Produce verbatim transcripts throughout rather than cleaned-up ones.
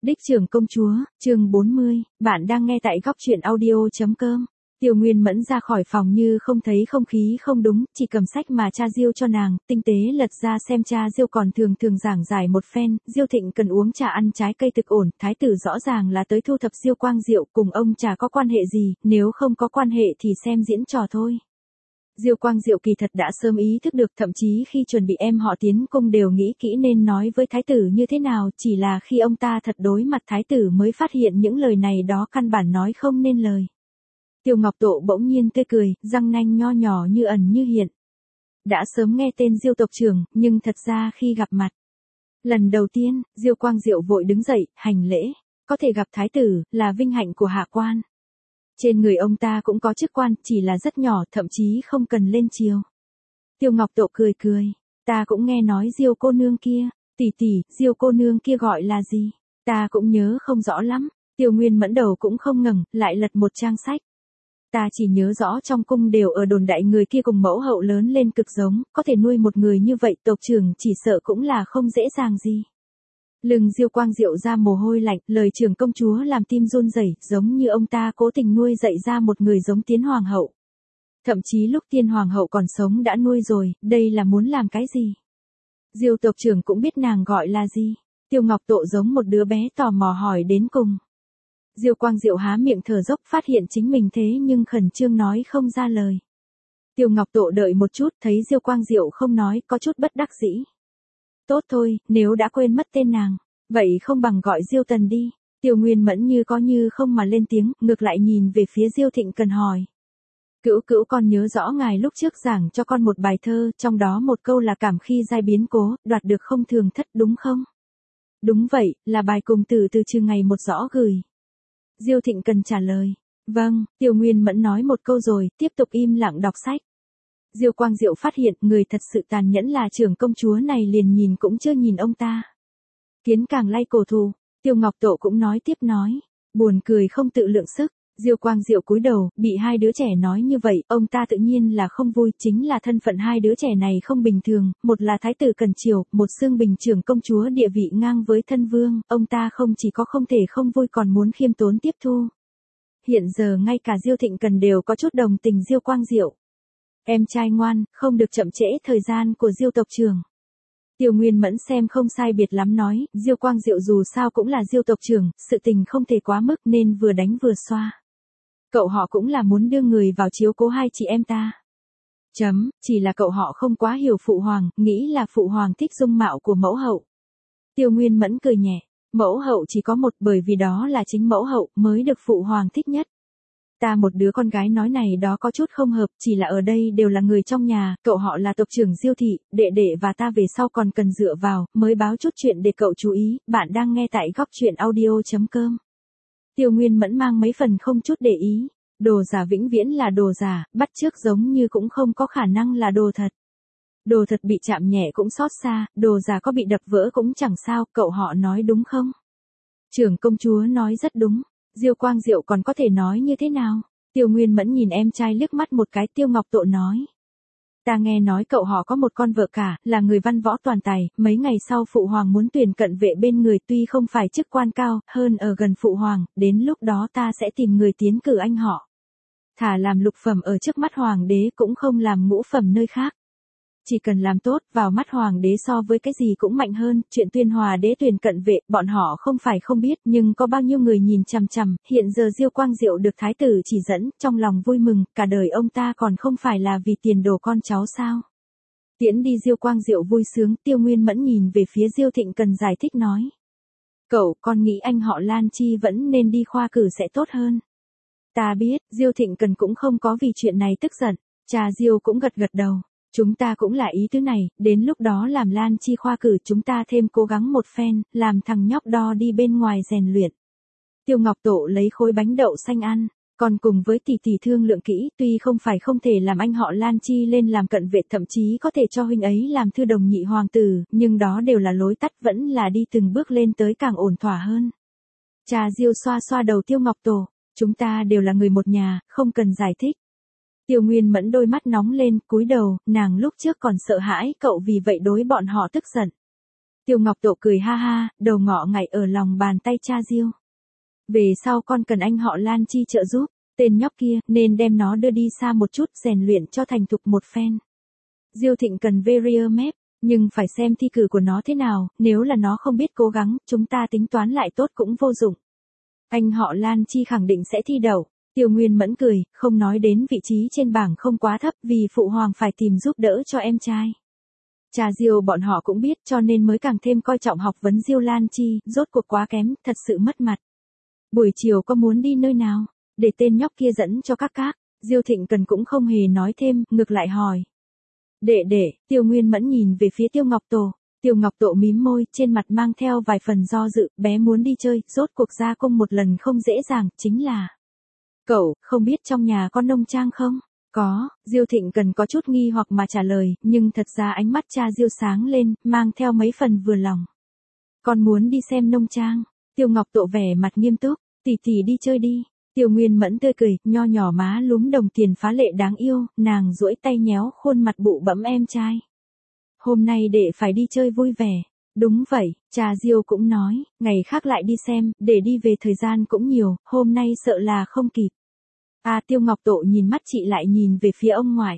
Đích trưởng công chúa, chương bốn mươi, bạn đang nghe tại góc truyện audio.com. Tiêu Nguyên Mẫn ra khỏi phòng như không thấy không khí không đúng, chỉ cầm sách mà cha Diêu cho nàng, tinh tế lật ra xem cha Diêu còn thường thường giảng giải một phen, Diêu Thịnh cần uống trà ăn trái cây thực ổn, thái tử rõ ràng là tới thu thập Diêu Quang Diệu, cùng ông trà có quan hệ gì, nếu không có quan hệ thì xem diễn trò thôi. Diêu Quang Diệu kỳ thật đã sớm ý thức được, thậm chí khi chuẩn bị em họ tiến cung đều nghĩ kỹ nên nói với thái tử như thế nào, chỉ là khi ông ta thật đối mặt thái tử mới phát hiện những lời này đó căn bản nói không nên lời. Tiêu Ngọc Tộ bỗng nhiên tươi cười, răng nanh nho nhỏ như ẩn như hiện. Đã sớm nghe tên Diêu tộc trưởng, nhưng thật ra khi gặp mặt lần đầu tiên, Diêu Quang Diệu vội đứng dậy, hành lễ, có thể gặp thái tử, là vinh hạnh của hạ quan. Trên người ông ta cũng có chức quan, chỉ là rất nhỏ, thậm chí không cần lên triều. Tiêu Ngọc Tộ cười cười, ta cũng nghe nói Diêu cô nương kia, tỷ tỷ, Diêu cô nương kia gọi là gì? Ta cũng nhớ không rõ lắm. Tiêu Nguyên Mẫn đầu cũng không ngẩng, lại lật một trang sách. Ta chỉ nhớ rõ trong cung đều ở đồn đại người kia cùng mẫu hậu lớn lên cực giống, có thể nuôi một người như vậy tộc trưởng chỉ sợ cũng là không dễ dàng gì. Lưng Diêu Quang Diệu ra mồ hôi lạnh, lời trưởng công chúa làm tim run rẩy, giống như ông ta cố tình nuôi dạy ra một người giống Tiên Hoàng hậu. Thậm chí lúc Tiên Hoàng hậu còn sống đã nuôi rồi, đây là muốn làm cái gì? Diêu tộc trưởng cũng biết nàng gọi là gì? Tiêu Ngọc Tộ giống một đứa bé tò mò hỏi đến cùng. Diêu Quang Diệu há miệng thở dốc, phát hiện chính mình thế nhưng khẩn trương nói không ra lời. Tiêu Ngọc Tộ đợi một chút, thấy Diêu Quang Diệu không nói, có chút bất đắc dĩ. Tốt thôi, nếu đã quên mất tên nàng, vậy không bằng gọi Diêu Tần đi. Tiêu Nguyên Mẫn như có như không mà lên tiếng, ngược lại nhìn về phía Diêu Thịnh Cần hỏi. Cữu cữu con nhớ rõ ngài lúc trước giảng cho con một bài thơ, trong đó một câu là cảm khi giai biến cố, đoạt được không thường thất đúng không? Đúng vậy, là bài cùng từ từ trừ ngày một rõ gửi. Diêu Thịnh Cần trả lời. Vâng, Tiêu Nguyên Mẫn nói một câu rồi, tiếp tục im lặng đọc sách. Diêu Quang Diệu phát hiện người thật sự tàn nhẫn là trưởng công chúa này liền nhìn cũng chưa nhìn ông ta. Kiến càng lay cổ thù, Tiêu Ngọc Tộ cũng nói tiếp nói, buồn cười không tự lượng sức. Diêu Quang Diệu cúi đầu, bị hai đứa trẻ nói như vậy, ông ta tự nhiên là không vui, chính là thân phận hai đứa trẻ này không bình thường, một là thái tử Cần Triều, một xương bình trưởng công chúa địa vị ngang với thân vương, ông ta không chỉ có không thể không vui còn muốn khiêm tốn tiếp thu. Hiện giờ ngay cả Diêu Thịnh Cần đều có chút đồng tình Diêu Quang Diệu. Em trai ngoan, không được chậm trễ thời gian của Diêu tộc trưởng. Tiêu Nguyên Mẫn xem không sai biệt lắm nói, Diêu Quang Diệu dù sao cũng là Diêu tộc trưởng, sự tình không thể quá mức nên vừa đánh vừa xoa. Cậu họ cũng là muốn đưa người vào chiếu cố hai chị em ta. Chấm, chỉ là cậu họ không quá hiểu phụ hoàng, nghĩ là phụ hoàng thích dung mạo của mẫu hậu. Tiêu Nguyên Mẫn cười nhẹ, mẫu hậu chỉ có một, bởi vì đó là chính mẫu hậu mới được phụ hoàng thích nhất. Ta một đứa con gái nói này đó có chút không hợp, chỉ là ở đây đều là người trong nhà, cậu họ là tộc trưởng Diêu thị, đệ đệ và ta về sau còn cần dựa vào, mới báo chút chuyện để cậu chú ý, bạn đang nghe tại góc truyện audio.com. Tiêu Nguyên Mẫn mang mấy phần không chút để ý, đồ giả vĩnh viễn là đồ giả, bắt chước giống như cũng không có khả năng là đồ thật. Đồ thật bị chạm nhẹ cũng xót xa, đồ giả có bị đập vỡ cũng chẳng sao, cậu họ nói đúng không? Trưởng công chúa nói rất đúng. Diêu Quang Diệu còn có thể nói như thế nào? Tiêu Nguyên Mẫn nhìn em trai liếc mắt một cái. Tiêu Ngọc Tộ nói. Ta nghe nói cậu họ có một con vợ cả, là người văn võ toàn tài, mấy ngày sau phụ hoàng muốn tuyển cận vệ bên người, tuy không phải chức quan cao, hơn ở gần phụ hoàng, đến lúc đó ta sẽ tìm người tiến cử anh họ. Thả làm lục phẩm ở trước mắt hoàng đế cũng không làm ngũ phẩm nơi khác. Chỉ cần làm tốt, vào mắt hoàng đế so với cái gì cũng mạnh hơn, chuyện Tuyên Hòa đế tuyển cận vệ, bọn họ không phải không biết, nhưng có bao nhiêu người nhìn chằm chằm, hiện giờ Diêu Quang Diệu được thái tử chỉ dẫn, trong lòng vui mừng, cả đời ông ta còn không phải là vì tiền đồ con cháu sao. Tiễn đi Diêu Quang Diệu vui sướng, Tiêu Nguyên Mẫn nhìn về phía Diêu Thịnh Cần giải thích nói. Cậu, con nghĩ anh họ Lan Chi vẫn nên đi khoa cử sẽ tốt hơn. Ta biết, Diêu Thịnh Cần cũng không có vì chuyện này tức giận, cha Diêu cũng gật gật đầu. Chúng ta cũng là ý thứ này, đến lúc đó làm Lan Chi khoa cử chúng ta thêm cố gắng một phen, làm thằng nhóc đo đi bên ngoài rèn luyện. Tiêu Ngọc Tộ lấy khối bánh đậu xanh ăn, còn cùng với tỷ tỷ thương lượng kỹ, tuy không phải không thể làm anh họ Lan Chi lên làm cận vệ, thậm chí có thể cho huynh ấy làm thư đồng nhị hoàng tử, nhưng đó đều là lối tắt, vẫn là đi từng bước lên tới càng ổn thỏa hơn. Cha Diêu xoa xoa đầu Tiêu Ngọc Tộ, chúng ta đều là người một nhà, không cần giải thích. Tiêu Nguyên Mẫn đôi mắt nóng lên, cúi đầu, nàng lúc trước còn sợ hãi cậu vì vậy đối bọn họ tức giận. Tiêu Ngọc Tộ cười ha ha, đầu ngọ ngậy ở lòng bàn tay cha Diêu. Về sau con cần anh họ Lan Chi trợ giúp, tên nhóc kia nên đem nó đưa đi xa một chút rèn luyện cho thành thục một phen. Diêu Thịnh cần Verrier mép, nhưng phải xem thi cử của nó thế nào, nếu là nó không biết cố gắng, chúng ta tính toán lại tốt cũng vô dụng. Anh họ Lan Chi khẳng định sẽ thi đậu. Tiêu Nguyên Mẫn cười, không nói đến vị trí trên bảng không quá thấp vì phụ hoàng phải tìm giúp đỡ cho em trai. Cha Diêu bọn họ cũng biết cho nên mới càng thêm coi trọng học vấn Diêu Lan Chi, rốt cuộc quá kém, thật sự mất mặt. Buổi chiều có muốn đi nơi nào? Để tên nhóc kia dẫn cho các các. Diêu Thịnh Cần cũng không hề nói thêm, ngược lại hỏi. Đệ đệ, Tiêu Nguyên Mẫn nhìn về phía Tiêu Ngọc Tổ. Tiêu Ngọc Tổ mím môi, trên mặt mang theo vài phần do dự, bé muốn đi chơi, rốt cuộc ra cung một lần không dễ dàng, chính là. Cậu, không biết trong nhà có nông trang không? Có, Diêu Thịnh Cần có chút nghi hoặc mà trả lời, nhưng thật ra ánh mắt cha Diêu sáng lên, mang theo mấy phần vừa lòng. Con muốn đi xem nông trang. Tiêu Ngọc Tộ vẻ mặt nghiêm túc, tỷ tỷ đi chơi đi. Tiêu Nguyên Mẫn tươi cười, nho nhỏ má lúm đồng tiền phá lệ đáng yêu, nàng duỗi tay nhéo khuôn mặt bụ bẫm em trai. Hôm nay đệ phải đi chơi vui vẻ. Đúng vậy, cha Diêu cũng nói, ngày khác lại đi xem, để đi về thời gian cũng nhiều, hôm nay sợ là không kịp. À Tiêu Ngọc Tộ nhìn mắt chị lại nhìn về phía ông ngoại.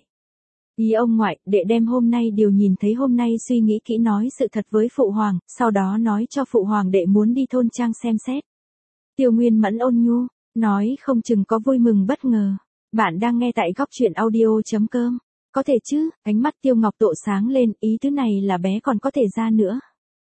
Ý ông ngoại, đệ đem hôm nay điều nhìn thấy hôm nay suy nghĩ kỹ nói sự thật với phụ hoàng, sau đó nói cho phụ hoàng đệ muốn đi thôn trang xem xét. Tiêu Nguyên Mẫn ôn nhu, nói không chừng có vui mừng bất ngờ. Bạn đang nghe tại góc truyện audio.com. Có thể chứ, ánh mắt Tiêu Ngọc Tộ sáng lên, ý thứ này là bé còn có thể ra nữa.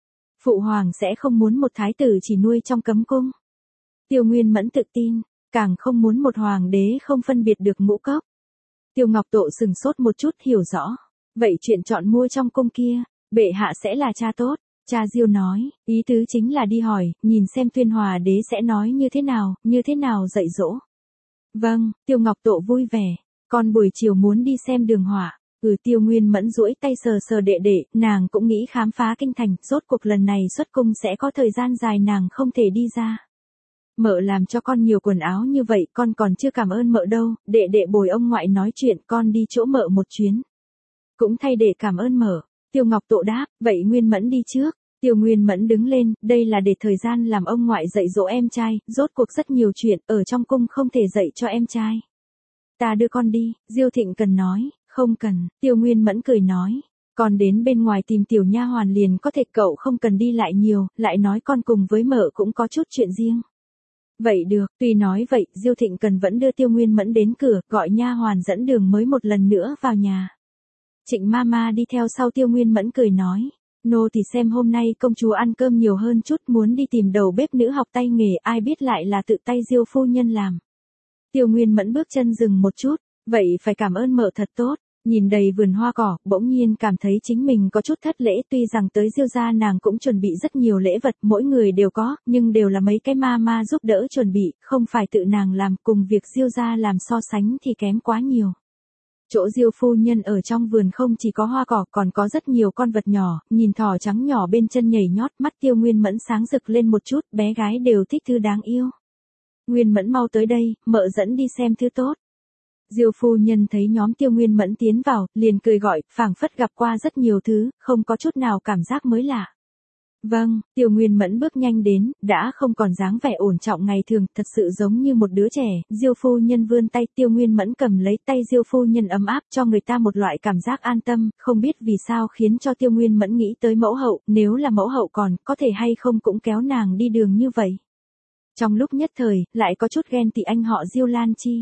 Phụ hoàng sẽ không muốn một thái tử chỉ nuôi trong cấm cung. Tiêu Nguyên Mẫn tự tin, càng không muốn một hoàng đế không phân biệt được ngũ cốc. Tiêu Ngọc Tộ sừng sốt một chút hiểu rõ. Vậy chuyện chọn mua trong cung kia, bệ hạ sẽ là cha tốt. Cha Diêu nói, ý tứ chính là đi hỏi, nhìn xem Tuyên Hòa đế sẽ nói như thế nào, như thế nào dạy dỗ. Vâng, Tiêu Ngọc Tộ vui vẻ, con buổi chiều muốn đi xem đường hỏa. Ừ Tiêu Nguyên Mẫn duỗi tay sờ sờ đệ đệ, nàng cũng nghĩ khám phá kinh thành, rốt cuộc lần này xuất cung sẽ có thời gian dài nàng không thể đi ra. Mợ làm cho con nhiều quần áo như vậy, con còn chưa cảm ơn mợ đâu, đệ đệ bồi ông ngoại nói chuyện, con đi chỗ mợ một chuyến. Cũng thay để cảm ơn mợ. Tiêu Ngọc Tộ đáp, vậy Nguyên Mẫn đi trước. Tiêu Nguyên Mẫn đứng lên, đây là để thời gian làm ông ngoại dạy dỗ em trai, rốt cuộc rất nhiều chuyện, ở trong cung không thể dạy cho em trai. Ta đưa con đi, Diêu Thịnh Cần nói, không cần, Tiêu Nguyên Mẫn cười nói. Con đến bên ngoài tìm tiểu nha hoàn liền có thể, cậu không cần đi lại nhiều, lại nói con cùng với mợ cũng có chút chuyện riêng. Vậy được, tuy nói vậy, Diêu Thịnh Cần vẫn đưa Tiêu Nguyên Mẫn đến cửa, gọi nha hoàn dẫn đường mới một lần nữa vào nhà. Trịnh Mama đi theo sau Tiêu Nguyên Mẫn cười nói, nô thì xem hôm nay công chúa ăn cơm nhiều hơn chút, muốn đi tìm đầu bếp nữ học tay nghề, ai biết lại là tự tay Diêu phu nhân làm. Tiêu Nguyên Mẫn bước chân dừng một chút, vậy phải cảm ơn mợ thật tốt. Nhìn đầy vườn hoa cỏ, bỗng nhiên cảm thấy chính mình có chút thất lễ, tuy rằng tới Diêu gia nàng cũng chuẩn bị rất nhiều lễ vật, mỗi người đều có, nhưng đều là mấy cái ma ma giúp đỡ chuẩn bị, không phải tự nàng làm, cùng việc Diêu gia làm so sánh thì kém quá nhiều. Chỗ Diêu phu nhân ở trong vườn không chỉ có hoa cỏ, còn có rất nhiều con vật nhỏ, nhìn thỏ trắng nhỏ bên chân nhảy nhót, mắt Tiêu Nguyên Mẫn sáng rực lên một chút, bé gái đều thích thứ đáng yêu. Nguyên Mẫn mau tới đây, mợ dẫn đi xem thứ tốt. Diêu phu nhân thấy nhóm Tiêu Nguyên Mẫn tiến vào, liền cười gọi, phảng phất gặp qua rất nhiều thứ, không có chút nào cảm giác mới lạ. Vâng, Tiêu Nguyên Mẫn bước nhanh đến, đã không còn dáng vẻ ổn trọng ngày thường, thật sự giống như một đứa trẻ. Diêu phu nhân vươn tay, Tiêu Nguyên Mẫn cầm lấy tay Diêu phu nhân ấm áp, cho người ta một loại cảm giác an tâm, không biết vì sao khiến cho Tiêu Nguyên Mẫn nghĩ tới mẫu hậu, nếu là mẫu hậu còn, có thể hay không cũng kéo nàng đi đường như vậy. Trong lúc nhất thời, lại có chút ghen tị anh họ Diêu Lan Chi.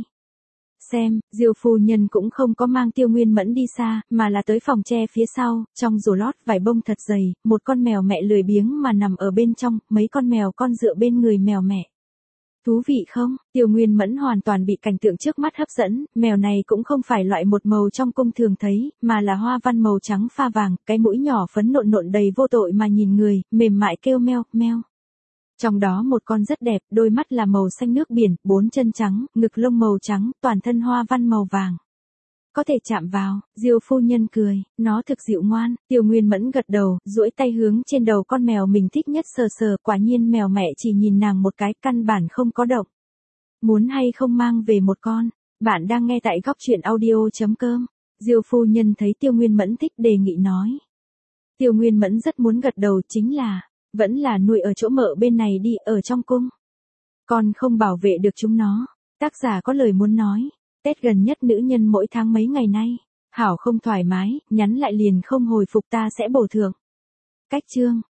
Xem, Diêu phu nhân cũng không có mang Tiêu Nguyên Mẫn đi xa, mà là tới phòng tre phía sau, trong rổ lót vải bông thật dày, một con mèo mẹ lười biếng mà nằm ở bên trong, mấy con mèo con dựa bên người mèo mẹ. Thú vị không? Tiêu Nguyên Mẫn hoàn toàn bị cảnh tượng trước mắt hấp dẫn, mèo này cũng không phải loại một màu trong cung thường thấy, mà là hoa văn màu trắng pha vàng, cái mũi nhỏ phấn nộn nộn đầy vô tội mà nhìn người, mềm mại kêu meo, meo. Trong đó một con rất đẹp, đôi mắt là màu xanh nước biển, bốn chân trắng, ngực lông màu trắng, toàn thân hoa văn màu vàng. Có thể chạm vào, Diêu phu nhân cười, nó thực dịu ngoan, Tiêu Nguyên Mẫn gật đầu, duỗi tay hướng trên đầu con mèo mình thích nhất sờ sờ, quả nhiên mèo mẹ chỉ nhìn nàng một cái, căn bản không có động. Muốn hay không mang về một con, bạn đang nghe tại góc truyện audio.com, Diêu phu nhân thấy Tiêu Nguyên Mẫn thích đề nghị nói. Tiêu Nguyên Mẫn rất muốn gật đầu, chính là, vẫn là nuôi ở chỗ mợ bên này đi, ở trong cung. Con không bảo vệ được chúng nó. Tác giả có lời muốn nói. Tết gần nhất nữ nhân mỗi tháng mấy ngày nay. Hảo không thoải mái, nhắn lại liền không hồi phục ta sẽ bổ thưởng. Cách chương.